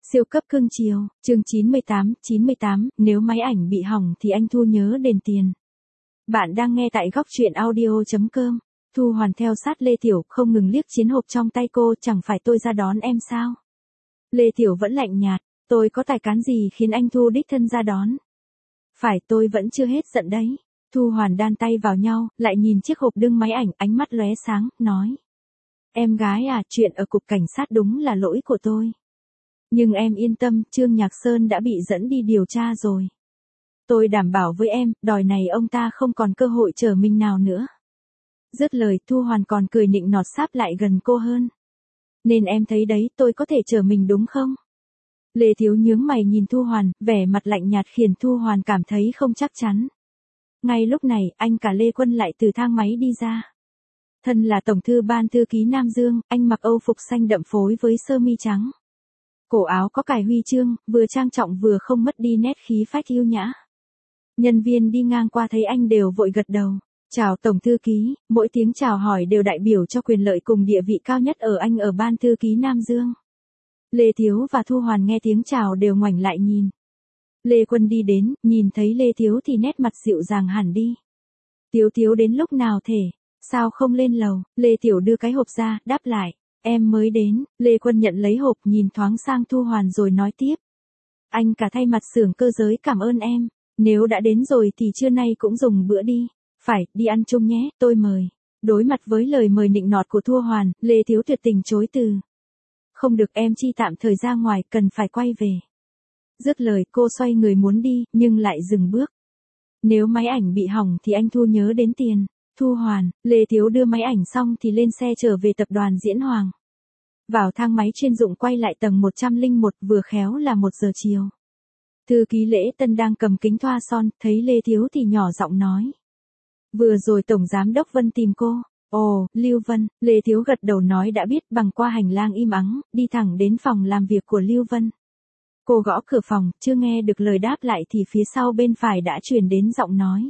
Siêu cấp cưng chiều, chương 98, nếu máy ảnh bị hỏng thì anh Thu nhớ đền tiền. Bạn đang nghe tại góc truyện audio.com. Thu Hoàn theo sát Lê Tiểu, không ngừng liếc chiến hộp trong tay cô, chẳng phải tôi ra đón em sao? Lê Tiểu vẫn lạnh nhạt, tôi có tài cán gì khiến anh Thu đích thân ra đón? Phải, tôi vẫn chưa hết giận đấy. Thu Hoàn đan tay vào nhau, lại nhìn chiếc hộp đựng máy ảnh, ánh mắt lóe sáng, nói. Em gái à, chuyện ở cục cảnh sát đúng là lỗi của tôi. Nhưng em yên tâm, Trương Nhạc Sơn đã bị dẫn đi điều tra rồi. Tôi đảm bảo với em, đòi này ông ta không còn cơ hội trở mình nào nữa. Dứt lời, Thu Hoàn còn cười nịnh nọt sáp lại gần cô hơn. Nên em thấy đấy, tôi có thể trở mình đúng không? Lê Thiếu nhướng mày nhìn Thu Hoàn, vẻ mặt lạnh nhạt khiến Thu Hoàn cảm thấy không chắc chắn. Ngay lúc này, anh cả Lê Quân lại từ thang máy đi ra. Thân là tổng thư ban thư ký Nam Dương, anh mặc âu phục xanh đậm phối với sơ mi trắng. Cổ áo có cài huy chương, vừa trang trọng vừa không mất đi nét khí phách yêu nhã. Nhân viên đi ngang qua thấy anh đều vội gật đầu. Chào tổng thư ký, mỗi tiếng chào hỏi đều đại biểu cho quyền lợi cùng địa vị cao nhất ở anh ở ban thư ký Nam Dương. Lê Thiếu và Thu Hoàn nghe tiếng chào đều ngoảnh lại nhìn. Lê Quân đi đến, nhìn thấy Lê Thiếu thì nét mặt dịu dàng hẳn đi. Thiếu đến lúc nào thể, sao không lên lầu? Lê Tiểu đưa cái hộp ra, đáp lại. Em mới đến. Lê Quân nhận lấy hộp, nhìn thoáng sang Thu Hoàn rồi nói tiếp. Anh cả thay mặt xưởng cơ giới cảm ơn em. Nếu đã đến rồi thì trưa nay cũng dùng bữa đi. Phải, đi ăn chung nhé, tôi mời. Đối mặt với lời mời nịnh nọt của Thu Hoàn, Lê Thiếu tuyệt tình chối từ. Không được, em chi tạm thời ra ngoài, cần phải quay về. Dứt lời, cô xoay người muốn đi, nhưng lại dừng bước. Nếu máy ảnh bị hỏng thì anh Thu nhớ đến tiền. Thu Hoàn, Lê Thiếu đưa máy ảnh xong thì lên xe trở về tập đoàn Diễn Hoàng. Vào thang máy chuyên dụng quay lại tầng 101, vừa khéo là 1 giờ chiều. Thư ký Lễ Tân đang cầm kính thoa son, thấy Lê Thiếu thì nhỏ giọng nói. Vừa rồi Tổng Giám đốc Vân tìm cô. Ồ, Lưu Vân, Lê Thiếu gật đầu nói đã biết, bằng qua hành lang im ắng, đi thẳng đến phòng làm việc của Lưu Vân. Cô gõ cửa phòng, chưa nghe được lời đáp lại thì phía sau bên phải đã truyền đến giọng nói.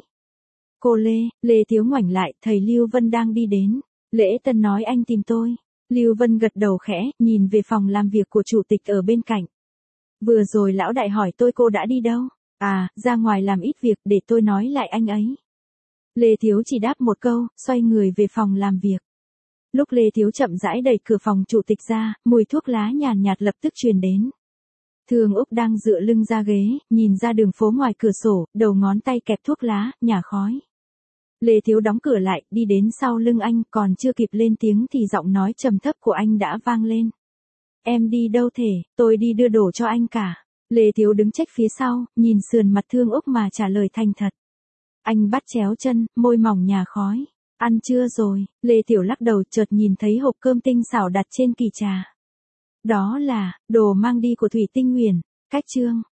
Cô Lê Thiếu ngoảnh lại, thầy Lưu Vân đang đi đến. Lễ Tân nói anh tìm tôi. Lưu Vân gật đầu khẽ, nhìn về phòng làm việc của chủ tịch ở bên cạnh. Vừa rồi lão đại hỏi tôi cô đã đi đâu? À, ra ngoài làm ít việc, để tôi nói lại anh ấy. Lê Thiếu chỉ đáp một câu, xoay người về phòng làm việc. Lúc Lê Thiếu chậm rãi đẩy cửa phòng chủ tịch ra, mùi thuốc lá nhàn nhạt lập tức truyền đến. Thường Úc đang dựa lưng ra ghế, nhìn ra đường phố ngoài cửa sổ, đầu ngón tay kẹp thuốc lá, nhả khói. Lê Thiếu đóng cửa lại, đi đến sau lưng anh, còn chưa kịp lên tiếng thì giọng nói trầm thấp của anh đã vang lên. Em đi đâu thể, tôi đi đưa đồ cho anh cả. Lê Thiếu đứng chếch phía sau, nhìn sườn mặt Thương Úc mà trả lời thành thật. Anh bắt chéo chân, môi mỏng nhả khói. Ăn chưa rồi? Lê Tiểu lắc đầu, chợt nhìn thấy hộp cơm tinh xảo đặt trên kỷ trà. Đó là đồ mang đi của Thủy Tinh Nguyền. Cách chương